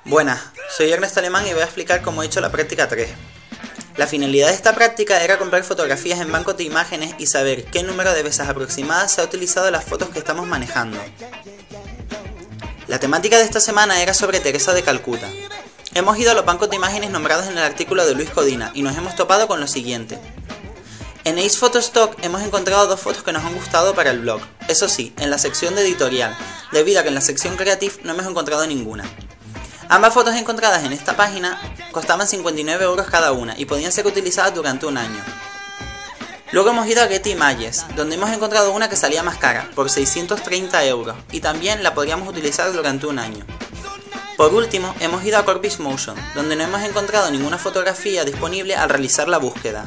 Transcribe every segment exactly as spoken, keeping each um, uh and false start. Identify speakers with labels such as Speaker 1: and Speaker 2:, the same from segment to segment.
Speaker 1: Buenas, soy Ernesto Alemán y voy a explicar cómo he hecho la práctica tres. La finalidad de esta práctica era comprar fotografías en bancos de imágenes y saber qué número de veces aproximadas se ha utilizado las fotos que estamos manejando. La temática de esta semana era sobre Teresa de Calcuta. Hemos ido a los bancos de imágenes nombrados en el artículo de Luis Codina y nos hemos topado con lo siguiente. En Ace Photo Stock hemos encontrado dos fotos que nos han gustado para el blog, eso sí, en la sección de editorial, debido a que en la sección Creative no hemos encontrado ninguna. Ambas fotos encontradas en esta página costaban cincuenta y nueve euros cada una y podían ser utilizadas durante un año. Luego hemos ido a Getty Images, donde hemos encontrado una que salía más cara, por seiscientos treinta euros, y también la podríamos utilizar durante un año. Por último, hemos ido a Corbis Motion, donde no hemos encontrado ninguna fotografía disponible al realizar la búsqueda.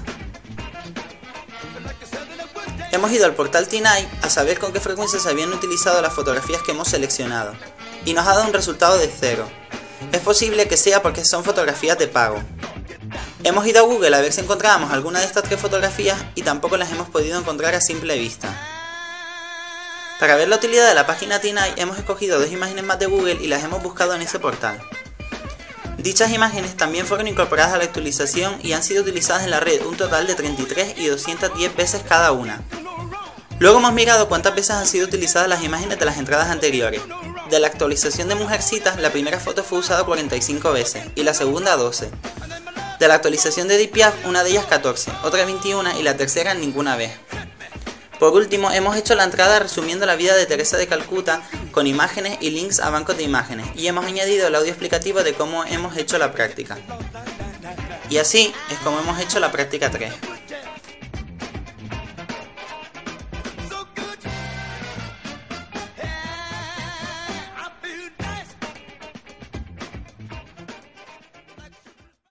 Speaker 1: Hemos ido al portal TinEye a saber con qué frecuencia se habían utilizado las fotografías que hemos seleccionado, y nos ha dado un resultado de cero. Es posible que sea porque son fotografías de pago. Hemos ido a Google a ver si encontrábamos alguna de estas tres fotografías y tampoco las hemos podido encontrar a simple vista. Para ver la utilidad de la página TinEye hemos escogido dos imágenes más de Google y las hemos buscado en ese portal. Dichas imágenes también fueron incorporadas a la actualización y han sido utilizadas en la red un total de treinta y tres y doscientas diez veces cada una. Luego hemos mirado cuántas veces han sido utilizadas las imágenes de las entradas anteriores. De la actualización de Mujercitas, la primera foto fue usada cuarenta y cinco veces y la segunda doce. De la actualización de Edith Piaf, una de ellas catorce, otra veintiuna y la tercera ninguna vez. Por último, hemos hecho la entrada resumiendo la vida de Teresa de Calcuta con imágenes y links a bancos de imágenes y hemos añadido el audio explicativo de cómo hemos hecho la práctica. Y así es como hemos hecho la práctica tres.